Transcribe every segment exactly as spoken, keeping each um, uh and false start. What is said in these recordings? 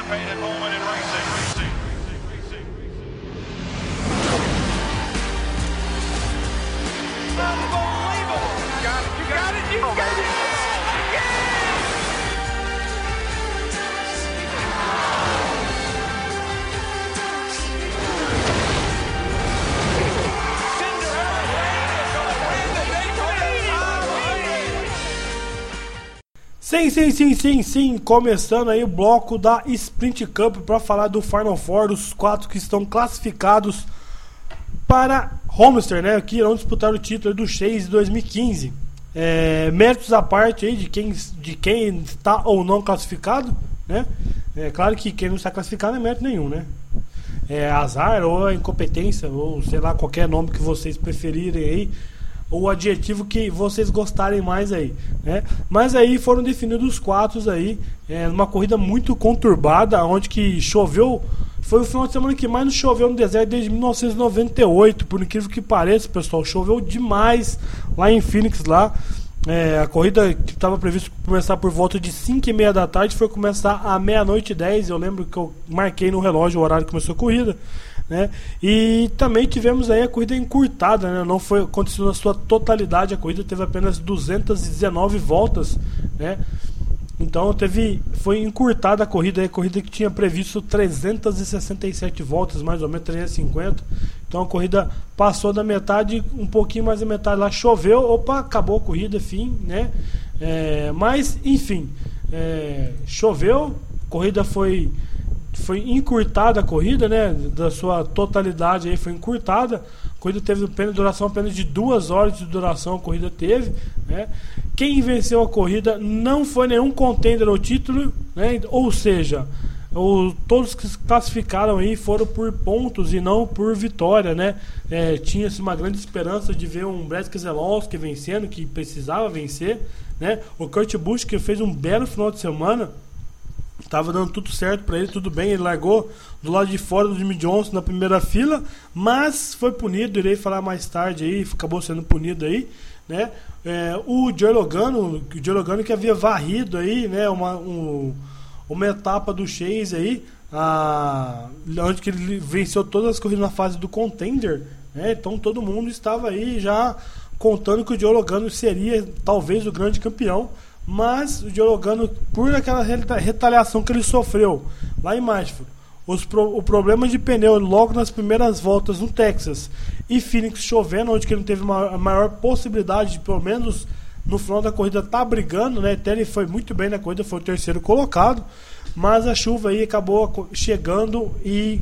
anticipated moment in racing. Unbelievable! You got it, you got it, you got it! Sim, sim, sim, sim, sim, começando aí o bloco da Sprint Cup para falar do Final Four, os quatro que estão classificados para Homestead, né, que irão disputar o título do Chase dois mil e quinze. É, méritos à parte aí de quem, de quem está ou não classificado, né? É claro que quem não está classificado não é mérito nenhum, né? É azar ou incompetência ou sei lá, qualquer nome que vocês preferirem aí, ou o adjetivo que vocês gostarem mais aí, né? Mas aí foram definidos os quatro aí, é, numa corrida muito conturbada, onde que choveu. Foi o final de semana que mais não choveu no deserto desde mil novecentos e noventa e oito, por incrível que pareça, pessoal. Choveu demais lá em Phoenix, lá. É, a corrida que estava prevista começar por volta de cinco e meia da tarde foi começar à meia-noite e dez. Eu lembro que eu marquei no relógio o horário que começou a corrida, né? E também tivemos aí a corrida encurtada, né? Não foi aconteceu na sua totalidade, a corrida teve apenas duzentas e dezenove voltas, né? Então teve, foi encurtada a corrida, a corrida que tinha previsto trezentas e sessenta e sete voltas, mais ou menos trezentas e cinquenta. Então a corrida passou da metade, um pouquinho mais da metade lá, choveu, opa, acabou a corrida, fim, né? É, mas, enfim, é, choveu, a corrida foi, foi encurtada, a corrida, né? Da sua totalidade aí foi encurtada. A corrida teve apenas, duração apenas de duas horas de duração, a corrida teve, né? Quem venceu a corrida não foi nenhum contender ao título, né? Ou seja, o, todos que se classificaram aí foram por pontos e não por vitória, né? É, tinha-se uma grande esperança de ver um Brad Keselowski vencendo, que precisava vencer, né? O Kurt Busch, que fez um belo final de semana, estava dando tudo certo para ele, tudo bem, ele largou do lado de fora do Jimmy Johnson na primeira fila, mas foi punido, irei falar mais tarde aí, acabou sendo punido aí, né? É, o Joey Logano, o Joey Logano que havia varrido aí, né, uma, um, uma etapa do Chase aí, a, onde que ele venceu todas as corridas na fase do contender, né? Então todo mundo estava aí já contando que o Joey Logano seria talvez o grande campeão, mas o Joey Logano, por aquela retaliação que ele sofreu lá em Martinsville, os pro, o problema de pneu logo nas primeiras voltas no Texas e Phoenix chovendo, onde que ele não teve uma, a maior possibilidade de, pelo menos no final da corrida, tá brigando, né? Até ele foi muito bem na corrida, foi o terceiro colocado, mas a chuva aí acabou chegando e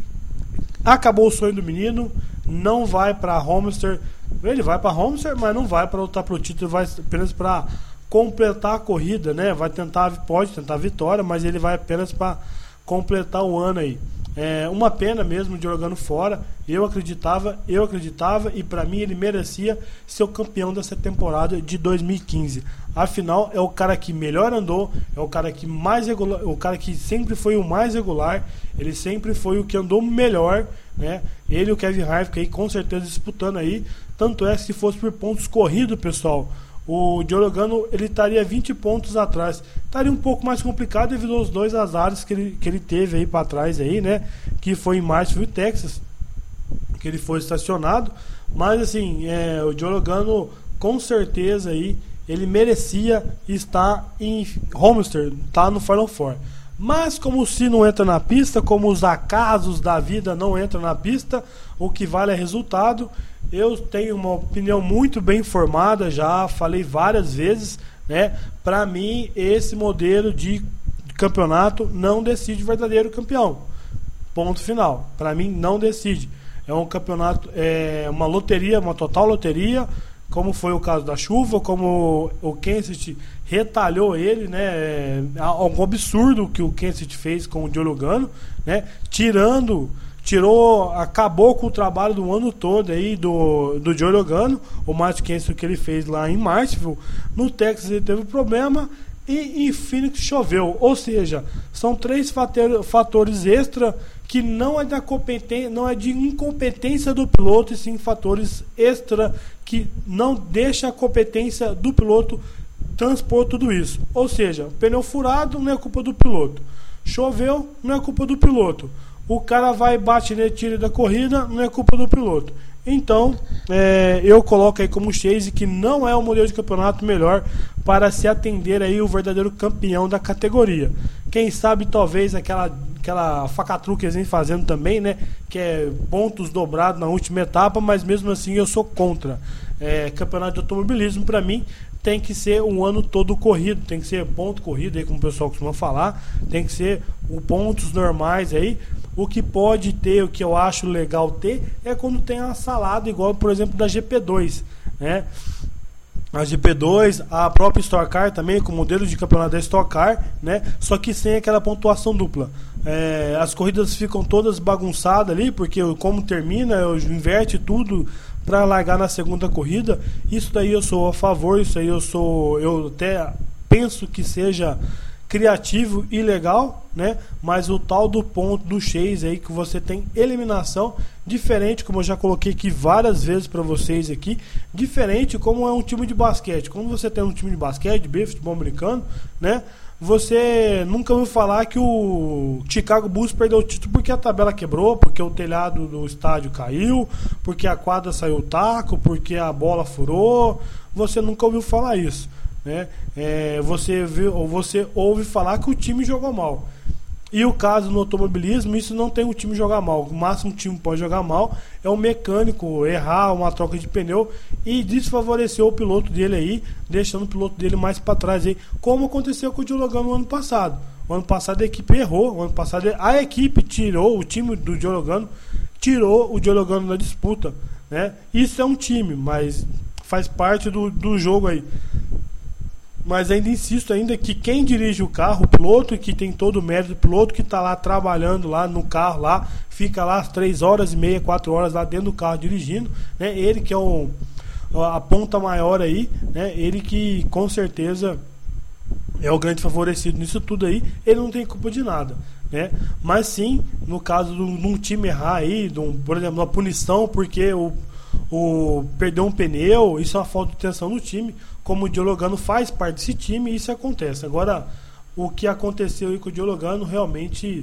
acabou o sonho do menino. Não vai para Homestead, ele vai para Homestead, mas não vai para lutar pro título, vai apenas para completar a corrida, né? Vai tentar, pode tentar a vitória, mas ele vai apenas para completar o ano aí. É uma pena mesmo de jogando fora. Eu acreditava, eu acreditava e para mim ele merecia ser o campeão dessa temporada de dois mil e quinze. Afinal, é o cara que melhor andou, é o cara que mais regular, o cara que sempre foi o mais regular, ele sempre foi o que andou melhor, né? Ele e o Kevin Harvick aí com certeza disputando aí. Tanto é que se fosse por pontos corridos, pessoal, o Joey Logano ele estaria vinte pontos atrás. Estaria um pouco mais complicado devido aos dois azares que ele, que ele teve aí para trás aí, né? Que foi em Martinsville, Texas, que ele foi estacionado. Mas assim, é, o Joey Logano com certeza aí ele merecia estar em Homestead, tá no Final Four. Mas como se não entra na pista, como os acasos da vida não entram na pista, o que vale é resultado. Eu tenho uma opinião muito bem formada, já falei várias vezes, né? Para mim, esse modelo de campeonato não decide o verdadeiro campeão. Ponto final. Para mim, não decide. É um campeonato, é uma loteria, uma total loteria, como foi o caso da chuva, como o Kenseth retalhou ele, né? É algo absurdo que o Kenseth fez com o Joey Logano, né? Tirando tirou, acabou com o trabalho do ano todo aí do, do Joey Logano, o Martin Kenseth que ele fez lá em Martinsville. No Texas ele teve problema e em Phoenix choveu, ou seja, são três fator, fatores extra que não é da competência, não é de incompetência do piloto, e sim fatores extra que não deixa a competência do piloto transpor tudo isso. Ou seja, pneu furado não é culpa do piloto, Choveu, não é culpa do piloto. O cara vai, bate nele, tira da corrida, não é culpa do piloto. Então, é, eu coloco aí como Chase que não é o modelo de campeonato melhor para se atender aí o verdadeiro campeão da categoria. Quem sabe talvez aquela, aquela facatruque que eles vêm fazendo também, né? Que é pontos dobrados na última etapa, mas mesmo assim eu sou contra. É, campeonato de automobilismo para mim tem que ser um ano todo corrido, tem que ser ponto corrido aí, como o pessoal costuma falar, tem que ser o pontos normais aí. O que pode ter, o que eu acho legal ter, é quando tem uma salada, igual, por exemplo, da G P dois, né? A G P dois, a própria Stock Car também, com o modelo de campeonato da Stock Car, né? Só que sem aquela pontuação dupla. É, as corridas ficam todas bagunçadas ali, porque como termina, eu inverte tudo para largar na segunda corrida. Isso daí eu sou a favor, isso aí eu sou, eu até penso que seja criativo e legal, né? Mas o tal do ponto do Chase aí, que você tem eliminação diferente, como eu já coloquei aqui várias vezes para vocês aqui, diferente como é um time de basquete. Quando você tem um time de basquete, de futebol americano, né? Você nunca ouviu falar que o Chicago Bulls perdeu o título porque a tabela quebrou, porque o telhado do estádio caiu, porque a quadra saiu taco, porque a bola furou. Você nunca ouviu falar isso, né? É, você, vê, ou você ouve falar que o time jogou mal. E o caso no automobilismo, isso não tem o time jogar mal. O máximo que o time pode jogar mal é o mecânico errar uma troca de pneu e desfavorecer o piloto dele aí, deixando o piloto dele mais para trás aí, como aconteceu com o Joe Logano no ano passado. O ano passado a equipe errou, o ano passado a equipe tirou, o time do Joe Logano tirou o Joe Logano da disputa, né? Isso é um time, mas faz parte do, do jogo aí. Mas ainda insisto ainda que quem dirige o carro, o piloto, que tem todo o mérito, o piloto que está lá trabalhando lá no carro, lá, fica lá três horas e meia, quatro horas lá dentro do carro dirigindo, né? Ele que é o, a ponta maior aí, né? Ele que com certeza é o grande favorecido nisso tudo aí, ele não tem culpa de nada, né? Mas sim, no caso de um time errar aí, de um, por exemplo, uma punição porque o, o perdeu um pneu, isso é uma falta de atenção no time. Como o Joe Logano faz parte desse time, isso acontece. Agora, o que aconteceu aí com o Joe Logano, realmente,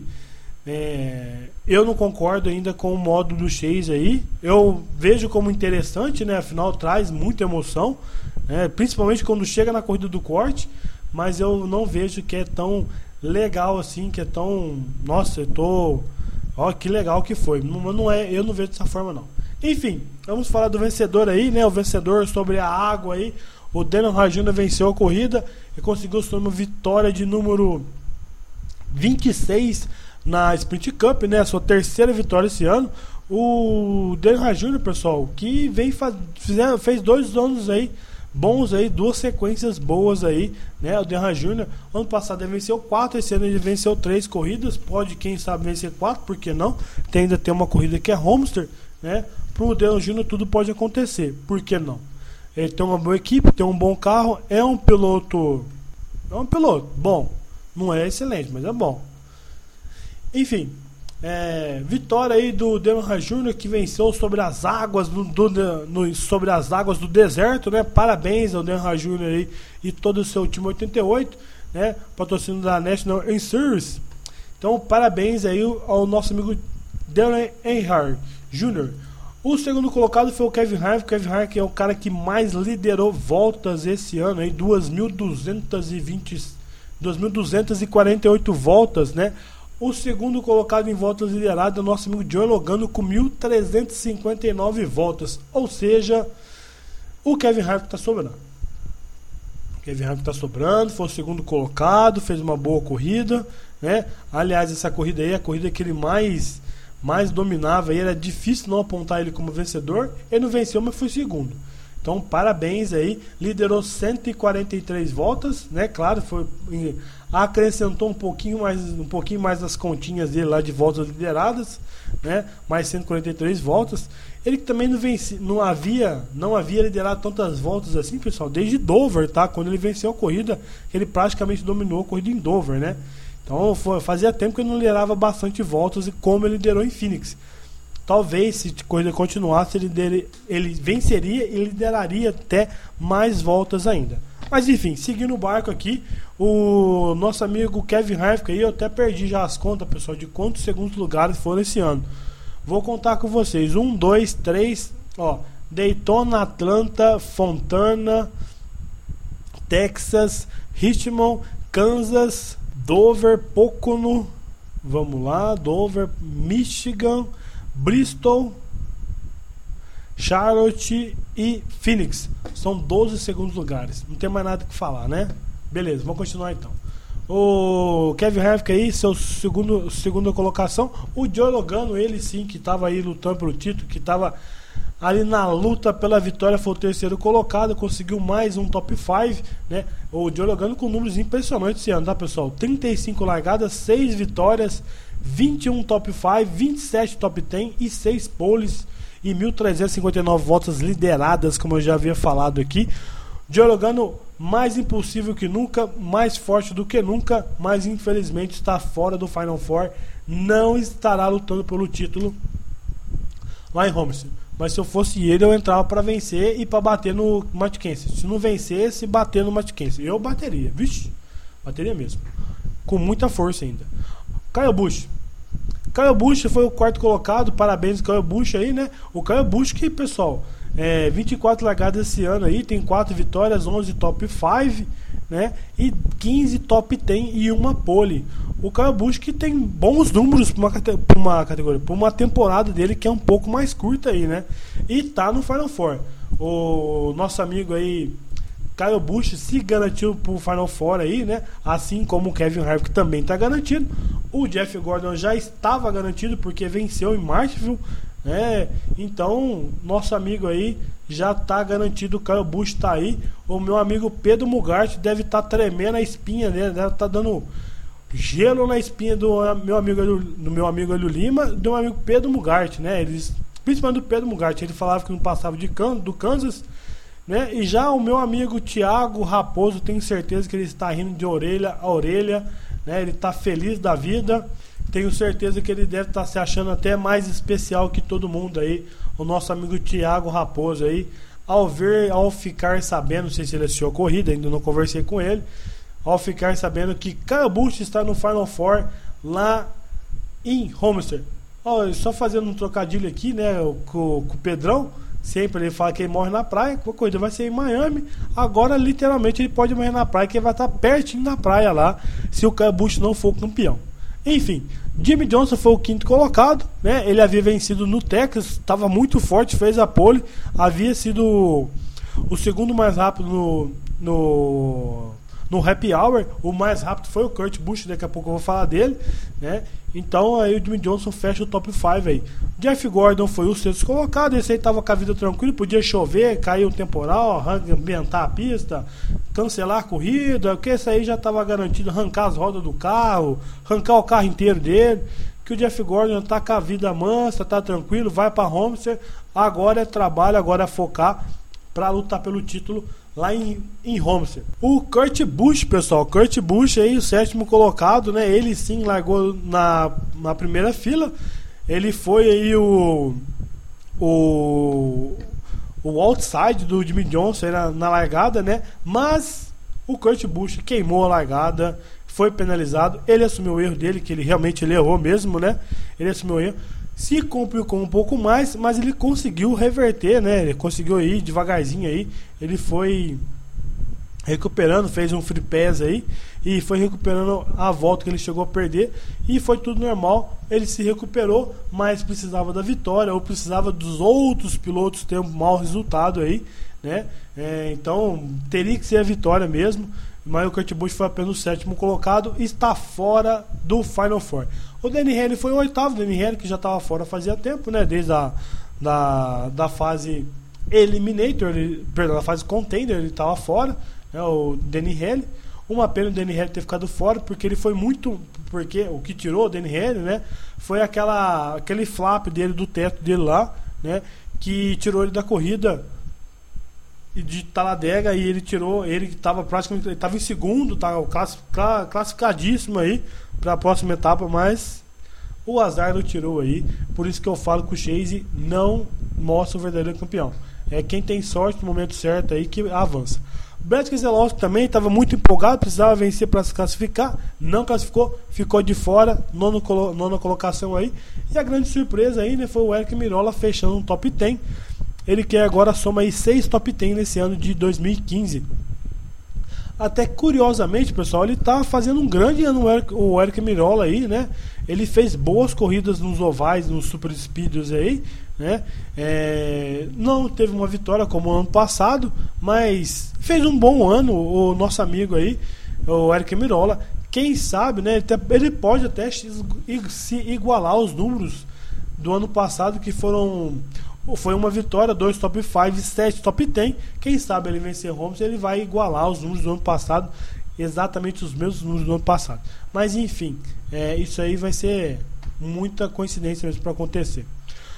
é, eu não concordo ainda com o modo do Chase aí. Eu vejo como interessante, né? Afinal, traz muita emoção, né? Principalmente quando chega na corrida do corte, mas eu não vejo que é tão legal assim, que é tão... Nossa, eu tô... Ó, que legal que foi. Não, não é, eu não vejo dessa forma, não. Enfim, vamos falar do vencedor aí, né? O vencedor sobre a água aí. O Daniel Rajuna venceu a corrida e conseguiu sua vitória de número vinte e seis na Sprint Cup, né? A sua terceira vitória esse ano. O Daniel Rajuna, pessoal, que vem faz, fizeram, fez dois anos aí bons aí, duas sequências boas aí, né? O Daniel Rajuna, ano passado ele venceu quatro, esse ano ele venceu três corridas, pode quem sabe vencer quatro, por que não? Tem, ainda tem uma corrida que é Homestead, né? Pro Daniel Rajuna tudo pode acontecer, por que não? Ele tem uma boa equipe, tem um bom carro, é um piloto. É um piloto bom. Não é excelente, mas é bom. Enfim, é, vitória aí do Daniel Rajuna, que venceu sobre as águas do, do, no, sobre as águas do deserto, né? Parabéns ao Daniel Rajuna aí e todo o seu time oitenta e oito, né? Patrocínio da National Insurance. Então, parabéns aí ao nosso amigo Daniel Earnhardt Júnior O segundo colocado foi o Kevin Harvick. O Kevin Harvick é o cara que mais liderou voltas esse ano, aí duas mil duzentas e vinte, duas mil duzentas e quarenta e oito voltas, né? O segundo colocado em voltas lideradas é o nosso amigo Joe Logano com mil trezentas e cinquenta e nove voltas. Ou seja, o Kevin Harvick está sobrando. O Kevin Harvick está sobrando, foi o segundo colocado, fez uma boa corrida, né? Aliás, essa corrida aí é a corrida que ele mais mais dominava e era difícil não apontar ele como vencedor. Ele não venceu, mas foi segundo. Então, parabéns aí, liderou cento e quarenta e três voltas, né? Claro, foi acrescentou um pouquinho mais, um pouquinho mais das continhas dele lá de voltas lideradas, né? Mais cento e quarenta e três voltas. Ele também não vence, não havia, não havia liderado tantas voltas assim, pessoal, desde Dover, tá? Quando ele venceu a corrida, ele praticamente dominou a corrida em Dover, né? Então foi, fazia tempo que ele não liderava bastante voltas e como ele liderou em Phoenix. Talvez se a corrida continuasse ele, dele, ele venceria e lideraria até mais voltas ainda. Mas enfim, seguindo o barco aqui, o nosso amigo Kevin Harvick aí, eu até perdi já as contas, pessoal, de quantos segundos lugares foram esse ano. Vou contar com vocês. Um, dois, três, ó. Daytona, Atlanta, Fontana, Texas, Richmond, Kansas, Dover, Pocono, vamos lá, Dover, Michigan, Bristol, Charlotte e Phoenix. São doze segundos lugares. Não tem mais nada que falar, né? Beleza, vamos continuar então. O Kevin Harvick aí, seu segundo, segunda colocação. O Joey Logano, ele sim, que estava aí lutando pelo título, que estava ali na luta pela vitória, foi o terceiro colocado, conseguiu mais um top cinco, né? O Joey Logano com números impressionantes esse ano, tá, pessoal? trinta e cinco largadas, seis vitórias, vinte e um top cinco, vinte e sete top dez e seis poles e mil trezentas e cinquenta e nove voltas lideradas, como eu já havia falado aqui. Joey Logano mais impulsivo que nunca, mais forte do que nunca, mas infelizmente está fora do Final Four, não estará lutando pelo título lá em Homestead. Mas se eu fosse ele, eu entrava para vencer e para bater no Matt Kenseth. Se não vencesse, bater no Matt Kenseth. Eu bateria, vixe, bateria mesmo, com muita força ainda. Kyle Busch. Kyle Busch foi o quarto colocado, parabéns Kyle Busch aí, né? O Kyle Busch que, pessoal, é, vinte e quatro largadas esse ano aí, tem quatro vitórias, onze top cinco, né? E quinze top dez e uma pole. O Kyle Busch que tem bons números para uma, pra uma categoria, para uma temporada dele que é um pouco mais curta aí, né? E tá no Final Four. O nosso amigo aí, Kyle Busch, se garantiu pro Final Four aí, né? Assim como o Kevin Harvick também tá garantido. O Jeff Gordon já estava garantido porque venceu em Martinsville, né? Então, nosso amigo aí já tá garantido, o Kyle Busch tá aí. O meu amigo Pedro Mugart deve estar tá tremendo a espinha dele, deve estar tá dando gelo na espinha do meu amigo do meu amigo Hélio Lima, do meu amigo Pedro Mugart, né? Eles, principalmente do Pedro Mugart, ele falava que não passava de can, do Kansas, né? E já o meu amigo Thiago Raposo, tenho certeza que ele está rindo de orelha a orelha, né? Ele está feliz da vida. Tenho certeza que ele deve estar se achando até mais especial que todo mundo aí, o nosso amigo Thiago Raposo aí, ao ver, ao ficar sabendo, não sei se ele assistiu a corrida, ainda não conversei com ele, ao ficar sabendo que Kyle Busch está no Final Four lá em Homestead. Ó, só fazendo um trocadilho aqui, né, com, com o Pedrão, sempre ele fala que ele morre na praia, a corrida vai ser em Miami, agora literalmente ele pode morrer na praia, que ele vai estar pertinho da praia lá, se o Kyle Busch não for campeão. Enfim, Jimmy Johnson foi o quinto colocado, né? Ele havia vencido no Texas, estava muito forte, fez a pole, havia sido o segundo mais rápido no, no, no Happy Hour. O mais rápido foi o Kurt Busch, daqui a pouco eu vou falar dele, né? Então aí o Jimmy Johnson fecha o top cinco aí. Jeff Gordon foi o sexto colocado, esse aí tava com a vida tranquila, podia chover, cair um temporal, ambientar a pista, cancelar a corrida, porque esse aí já tava garantido, arrancar as rodas do carro, arrancar o carro inteiro dele, que o Jeff Gordon tá com a vida mansa, tá tranquilo, vai pra Homestead, agora é trabalho, agora é focar pra lutar pelo título lá em, em Homestead. O Kurt Busch, pessoal, Kurt Busch aí, o sétimo colocado, né? Ele sim largou na, na primeira fila. Ele foi aí o o, o outside do Jimmy Johnson na, na largada, né? Mas o Kurt Busch queimou a largada, foi penalizado. Ele assumiu o erro dele, que ele realmente ele errou mesmo, né? Ele assumiu o erro. Se complicou um pouco mais, mas ele conseguiu reverter, né? Ele conseguiu ir devagarzinho aí. Ele foi recuperando, fez um free pass aí e foi recuperando a volta que ele chegou a perder e foi tudo normal. Ele se recuperou, mas precisava da vitória ou precisava dos outros pilotos ter um mau resultado aí, né? É, então teria que ser a vitória mesmo. Mas o Kurt Busch foi apenas o sétimo colocado e está fora do Final Four. O Danny Henley foi o oitavo, o Danny Henley que já estava fora fazia tempo, né? Desde a da, da fase Eliminator, ele, perdão, da fase Contender ele estava fora, né? O Danny Henley. Uma pena o Danny Henley ter ficado fora, porque ele foi muito... Porque o que tirou o Danny Henley, né? Foi aquela, aquele flap dele do teto dele lá, né? Que tirou ele da corrida de Talladega e ele tirou, ele estava praticamente, ele estava em segundo, estava classificadíssimo aí para a próxima etapa, mas o azar não tirou aí. Por isso que eu falo que o Chase não mostra o verdadeiro campeão. É quem tem sorte no momento certo aí que avança. Brad Keselowski também estava muito empolgado, precisava vencer para se classificar, não classificou, ficou de fora, nono, nona colocação aí. E a grande surpresa aí, né, foi o Eric Mirola fechando um top dez. Ele quer agora soma aí seis top dez nesse ano de dois mil e quinze. Até curiosamente, pessoal, ele tá fazendo um grande ano, o Eric, o Eric Mirola aí, né? Ele fez boas corridas nos ovais, nos super speeds aí, né? É, não teve uma vitória como o ano passado, mas fez um bom ano o nosso amigo aí, o Eric Mirola. Quem sabe, né? Ele, te, ele pode até se igualar aos números do ano passado, que foram foi uma vitória, dois top cinco, sete top dez. Quem sabe ele vencer Holmes, ele vai igualar os números do ano passado, exatamente os mesmos números do ano passado. Mas enfim, é, isso aí vai ser muita coincidência mesmo para acontecer.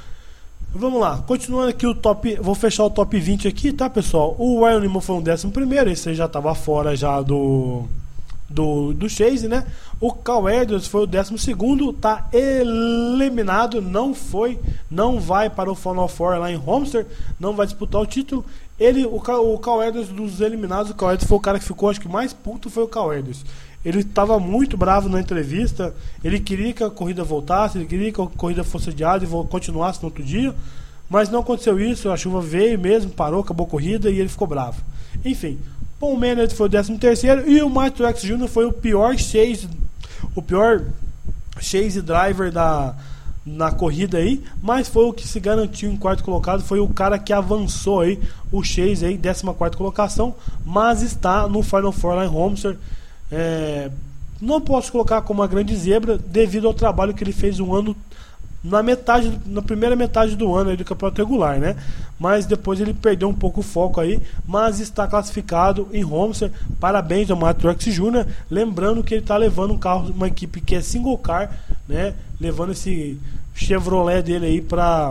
Vamos lá, continuando aqui o top, vou fechar o top vinte aqui, tá, pessoal? O Ryan Newman foi um décimo primeiro, esse aí já estava fora já do do, do Chase, né? O Cal Edwards foi o décimo segundo, tá eliminado, não foi, não vai para o Final Four lá em Homestead, não vai disputar o título. Ele, o, o Cal Edwards dos eliminados, o Cal Edwards foi o cara que ficou, acho que mais puto foi o Cal Edwards. Ele estava muito bravo na entrevista, ele queria que a corrida voltasse, ele queria que a corrida fosse adiada e continuasse no outro dia, mas não aconteceu isso, a chuva veio mesmo, parou, acabou a corrida e ele ficou bravo. Enfim, Paul Menard foi o décimo terceiro e o Mark Truex Júnior foi o pior chase, o pior chase driver da, na corrida aí, mas foi o que se garantiu em quarto colocado, foi o cara que avançou aí, o Chase aí, décima quarta colocação, mas está no Final Four lá em Homestead. É, não posso colocar como uma grande zebra devido ao trabalho que ele fez um ano na metade, na primeira metade do ano aí do campeonato regular, né? Mas depois ele perdeu um pouco o foco aí, mas está classificado em Homestead. Parabéns ao Mark Truex Júnior, lembrando que ele está levando um carro, uma equipe que é single car, né? Levando esse Chevrolet dele aí para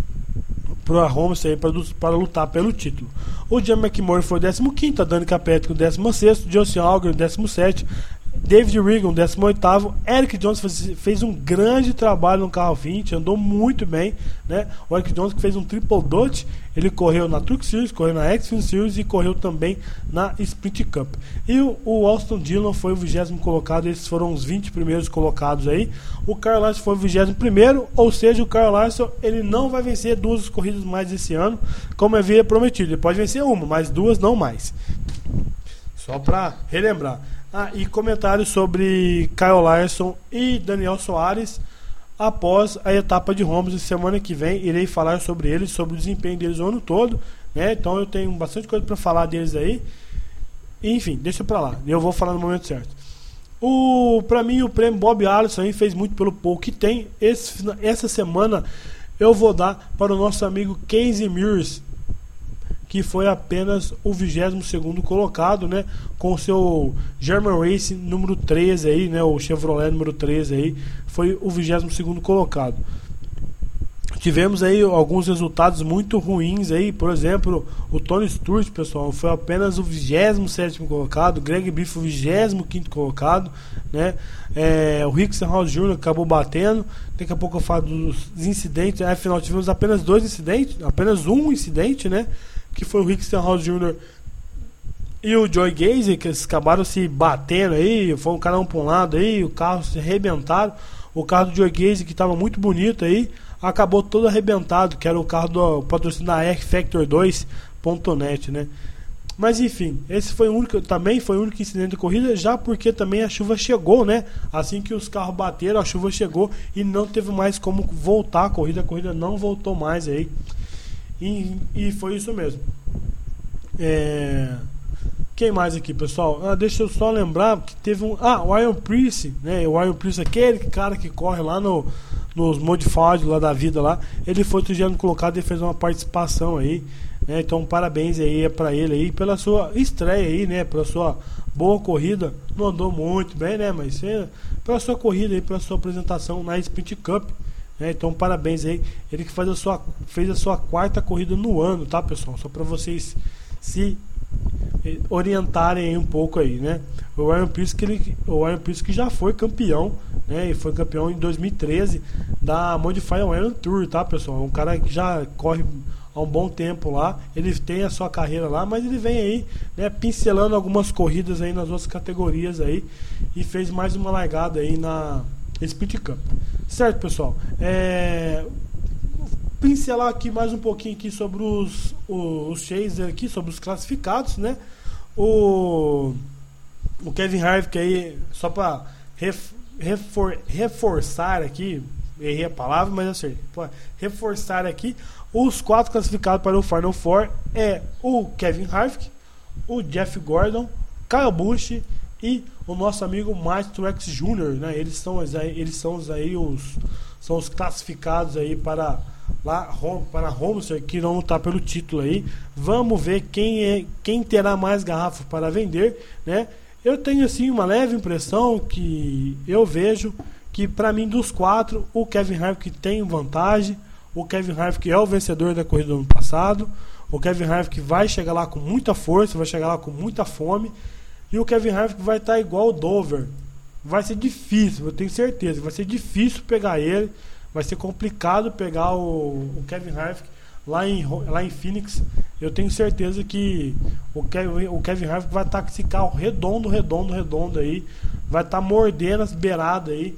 para Homestead para lutar pelo título. O John McMurray foi o décimo quinto, a Dani Capetti o décimo sexto, Justin Allgaier o décimo sétimo, David Regan o décimo oitavo, Eric Jones fez, fez um grande trabalho no carro vinte, andou muito bem, né? O Eric Jones que fez um triple dutch, ele correu na Truck Series, correu na Xfinity Series e correu também na Sprint Cup. E o, o Austin Dillon foi o vigésimo colocado, esses foram os vinte primeiros colocados aí. O Kyle Larson foi o vigésimo primeiro, ou seja, o Kyle Larson ele não vai vencer duas corridas mais esse ano, como havia prometido. Ele pode vencer uma, mas duas não mais. Só para relembrar. Ah, e comentários sobre Kyle Larson e Daniel Soares após a etapa de Homestead. Semana que vem irei falar sobre eles, sobre o desempenho deles o ano todo, né? Então eu tenho bastante coisa para falar deles aí. Enfim, deixa pra lá, eu vou falar no momento certo. O, pra mim o prêmio Bob Allison aí fez muito pelo pouco que tem. Esse, essa semana eu vou dar para o nosso amigo Casey Mears, que foi apenas o vigésimo segundo colocado, né, com o seu German Racing número treze aí, né, o Chevrolet número treze aí, foi o vigésimo segundo colocado. Tivemos aí alguns resultados muito ruins aí, por exemplo, o Tony Stewart, pessoal, foi apenas o vigésimo sétimo colocado, Greg Biff o vigésimo quinto colocado, né? É, o Rick Stenhouse Júnior acabou batendo. Daqui a pouco eu falo dos incidentes. Afinal, tivemos apenas dois incidentes, apenas um incidente, né? Que foi o Rick Stenhouse Júnior e o Joey Gacy, que eles acabaram se batendo aí, foi um cara um para um lado aí, o carro se arrebentaram. O carro do Joey Gacy, que estava muito bonito aí, acabou todo arrebentado, que era o carro do patrocínio da R Factor dois ponto net, né? Mas enfim, esse foi o único, também foi o único incidente de corrida, já porque também a chuva chegou, né? Assim que os carros bateram, a chuva chegou e não teve mais como voltar a corrida, a corrida não voltou mais aí. E, e foi isso mesmo. É... Quem mais aqui, pessoal? Ah, deixa eu só lembrar que teve um... Ah, o Ryan Preece, né? O Ryan Preece, aquele cara que corre lá no, nos modified lá da vida lá, ele foi trigésimo colocado e fez uma participação aí, né? Então parabéns aí para ele aí pela sua estreia aí, né? Pela sua boa corrida. Não andou muito bem, né? Mas é, pela sua corrida aí, pela sua apresentação na Sprint Cup, né? Então parabéns aí. Ele que faz a sua, fez a sua quarta corrida no ano, tá, pessoal? Só para vocês se orientarem aí um pouco aí, né? O Ryan Preece que ele, o Ryan Preece que já foi campeão, né? E foi campeão em dois mil e treze da Modify Iron Tour, tá, pessoal? Um cara que já corre há um bom tempo lá, ele tem a sua carreira lá, mas ele vem aí, né, pincelando algumas corridas aí nas outras categorias aí e fez mais uma largada aí na Sprint Cup. Certo, pessoal? É... pincelar aqui mais um pouquinho aqui sobre os, os, os chasers aqui, sobre os classificados, né? O, o Kevin Harvick aí, só para ref, refor, reforçar aqui, errei a palavra, mas eu sei, reforçar aqui, os quatro classificados para o Final Four é o Kevin Harvick, o Jeff Gordon, Kyle Busch e o nosso amigo Martin Truex Júnior, né? Eles são, eles são os, aí os, são os classificados aí para lá para Homestead, que irão lutar pelo título aí. Vamos ver quem é, quem terá mais garrafas para vender, né? Eu tenho assim uma leve impressão que eu vejo que para mim dos quatro o Kevin Harvick tem vantagem. O Kevin Harvick é o vencedor da corrida do ano passado. O Kevin Harvick vai chegar lá com muita força, vai chegar lá com muita fome. E o Kevin Harvick vai estar igual o Dover. Vai ser difícil, eu tenho certeza. Vai ser difícil pegar ele. Vai ser complicado pegar o, o Kevin Harvick lá em, lá em Phoenix. Eu tenho certeza que o Kevin, o Kevin Harvick vai estar com esse carro redondo, redondo, redondo aí. Vai estar mordendo as beiradas aí.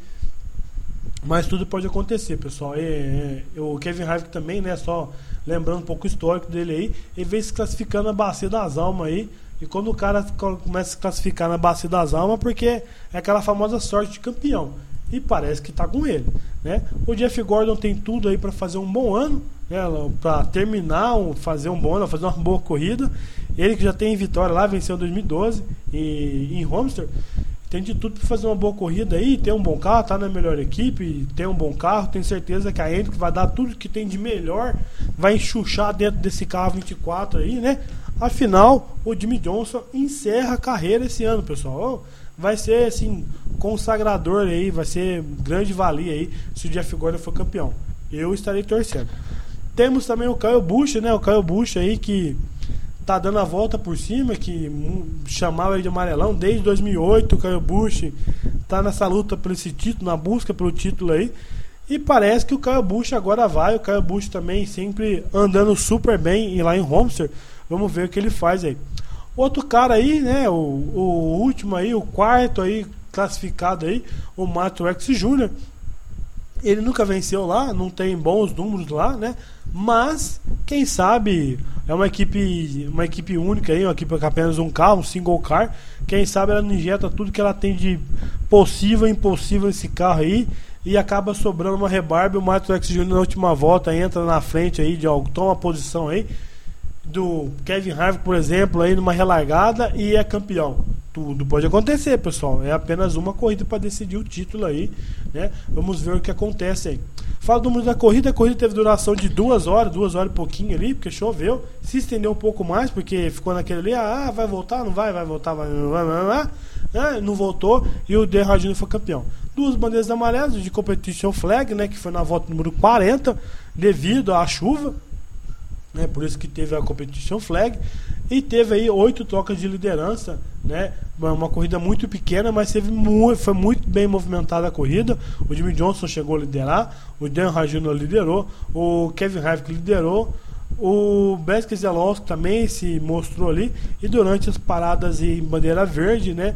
Mas tudo pode acontecer, pessoal. É, é, o Kevin Harvick também, né? Só lembrando um pouco o histórico dele aí. Ele vem se classificando na Bacia das Almas aí. E quando o cara começa a se classificar na Bacia das Almas, porque é aquela famosa sorte de campeão. E parece que está com ele, né? O Jeff Gordon tem tudo aí para fazer um bom ano, né? Para terminar, fazer um bom ano, fazer uma boa corrida. Ele que já tem vitória lá, venceu em dois mil e doze e, em Homestead, tem de tudo para fazer uma boa corrida aí, ter um bom carro, tá na melhor equipe, tem um bom carro. Tenho certeza que a Hendrick vai dar tudo que tem de melhor, vai enxuchar dentro desse carro vinte e quatro aí, né? Afinal, o Jimmie Johnson encerra a carreira esse ano, pessoal. Vai ser assim, consagrador aí, vai ser grande valia aí se o Jeff Gordon for campeão. Eu estarei torcendo. Temos também o Kyle Busch, né? O Kyle Busch aí que tá dando a volta por cima, que chamava ele de amarelão desde dois mil e oito. O Kyle Busch tá nessa luta por esse título, na busca pelo título aí. E parece que o Kyle Busch agora vai. O Kyle Busch também sempre andando super bem lá em Homestead. Vamos ver o que ele faz aí. Outro cara aí, né, o, o último aí, o quarto aí, classificado aí, o Martin Truex Júnior Ele nunca venceu lá, não tem bons números lá, né? Mas, quem sabe, é uma equipe, uma equipe única aí, uma equipe com apenas um carro, um single car. Quem sabe ela não injeta tudo que ela tem de possível e impossível nesse carro aí e acaba sobrando uma rebarba. O Martin Truex Júnior na última volta entra na frente aí, de algo, toma a posição aí do Kevin Harvick, por exemplo, aí numa relargada e é campeão. Tudo pode acontecer, pessoal. É apenas uma corrida para decidir o título aí, né? Vamos ver o que acontece aí. Fala do número da corrida. A corrida teve duração de duas horas, duas horas e pouquinho ali, porque choveu. Se estendeu um pouco mais, porque ficou naquele ali, ah, vai voltar, não vai, vai voltar, vai, não vai, vai, vai, vai. Não voltou e o Dale Júnior foi campeão. Duas bandeiras amarelas de competition flag, né? Que foi na volta número quarenta, devido à chuva. Né, por isso que teve a competition flag e teve aí oito trocas de liderança, né, uma corrida muito pequena, mas teve muito, foi muito bem movimentada a corrida. O Jimmie Johnson chegou a liderar, o Dan Júnior liderou, o Kevin Harvick liderou, o Brad Keselowski também se mostrou ali, e durante as paradas em bandeira verde, né,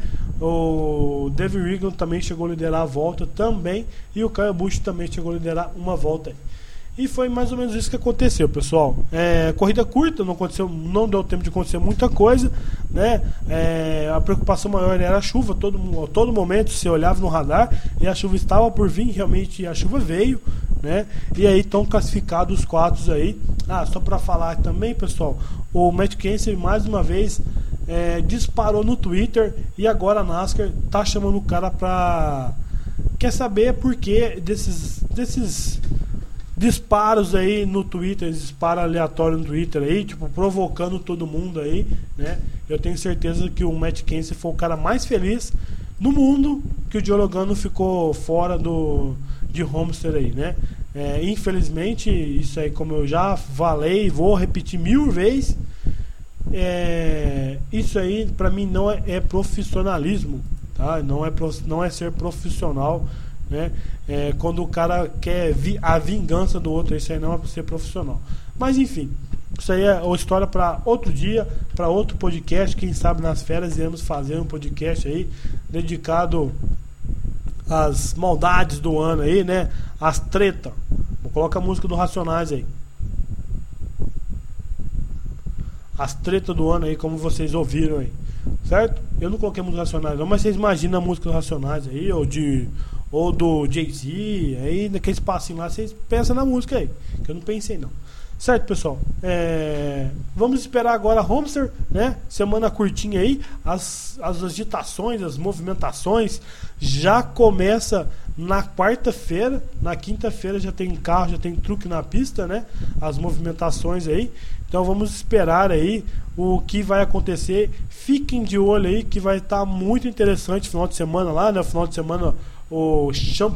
o David Riggin também chegou a liderar a volta também, e o Kyle Busch também chegou a liderar uma volta aí. E foi mais ou menos isso que aconteceu, pessoal. É, corrida curta, não aconteceu, não deu tempo de acontecer muita coisa, né? É, a preocupação maior era a chuva, todo, todo momento você olhava no radar e a chuva estava por vir, realmente a chuva veio, né? E aí estão classificados os quatro aí. Ah, só para falar também, pessoal, o Matt Kenseth mais uma vez é, disparou no Twitter e agora a NASCAR tá chamando o cara para quer saber por que desses desses disparos aí no Twitter, disparo aleatório no Twitter aí, tipo, provocando todo mundo aí, né? Eu tenho certeza que o Matt Kenseth foi o cara mais feliz no mundo que o Joe Logano ficou fora do, de Homestead aí, né? É, infelizmente, isso aí, como eu já falei e vou repetir mil vezes, é, isso aí pra mim não é, é profissionalismo, tá? Não é, não é ser profissional, né? É, quando o cara quer vi, a vingança do outro, isso aí não é ser profissional. Mas enfim, isso aí é uma história para outro dia, para outro podcast. Quem sabe nas férias iremos fazer um podcast aí dedicado às maldades do ano aí, né? As treta. Vou colocar a música do Racionais aí. As tretas do ano aí, como vocês ouviram aí, certo? Eu não coloquei música Racionais não, mas vocês imaginam a música do Racionais aí, ou de ou do Jay-Z, aí naquele espacinho lá, vocês pensam na música aí, que eu não pensei não. Certo, pessoal? É... Vamos esperar agora a Homester, né? Semana curtinha aí, as, as agitações, as movimentações já começa na quarta-feira, na quinta-feira já tem carro, já tem truque na pista, né? As movimentações aí. Então vamos esperar aí o que vai acontecer. Fiquem de olho aí que vai estar muito interessante final de semana lá, né? Final de semana o champ...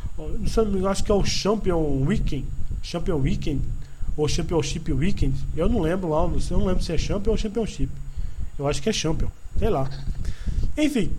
eu acho que é o Champion Weekend, Champion Weekend ou Championship Weekend. Eu não lembro lá, eu não lembro se é Champion ou Championship. Eu acho que é Champion, sei lá. Enfim,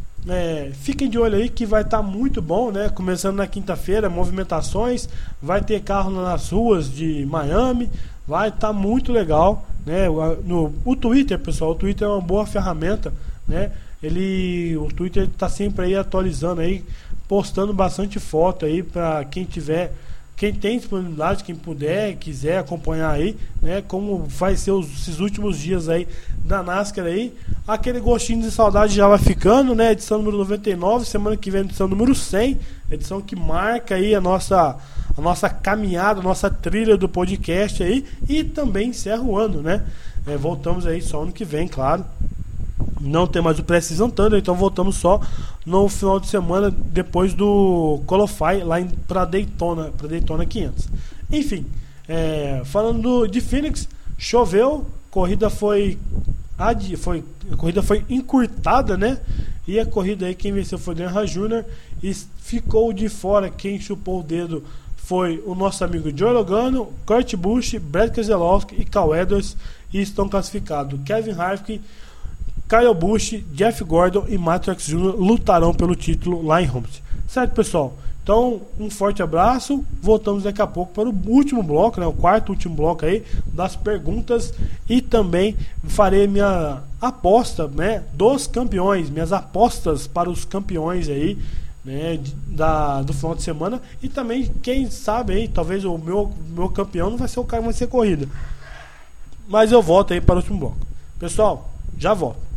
é, fiquem de olho aí que vai estar muito bom, né? Começando na quinta-feira, movimentações, vai ter carro nas ruas de Miami. Vai estar tá muito legal, né? No, o Twitter, pessoal, o Twitter é uma boa ferramenta, né? Ele, o Twitter está sempre aí atualizando aí, postando bastante foto aí para quem tiver, quem tem disponibilidade, quem puder, quiser acompanhar aí, né? Como vai ser os, esses últimos dias aí da NASCAR aí. Aquele gostinho de saudade já vai ficando, né? Edição número noventa e nove, semana que vem edição número cem, edição que marca aí a nossa a nossa caminhada, a nossa trilha do podcast aí, e também encerra o ano, né? É, voltamos aí só ano que vem, claro. Não tem mais o Pré-Season Thunder, então voltamos só no final de semana depois do Qualify lá para Daytona, para Daytona quinhentos. Enfim, é, falando de Phoenix, choveu, corrida foi adi, foi a corrida foi encurtada, né? E a corrida aí quem venceu foi o Daniel Júnior e ficou de fora, quem chupou o dedo foi o nosso amigo Joe Logano, Kurt Busch, Brad Keselowski e Cal Edwards, e estão classificados Kevin Harvick, Kyle Busch, Jeff Gordon e Matrix Júnior lutarão pelo título lá em Homestead. Certo, pessoal? Então, um forte abraço. Voltamos daqui a pouco para o último bloco, né? O quarto último bloco aí das perguntas, e também farei minha aposta, né, dos campeões, minhas apostas para os campeões aí, né, da, do final de semana. E também, quem sabe aí, talvez o meu, meu campeão não vai ser o cara que vai ser corrida. Mas eu volto aí para o último bloco. Pessoal, já volto.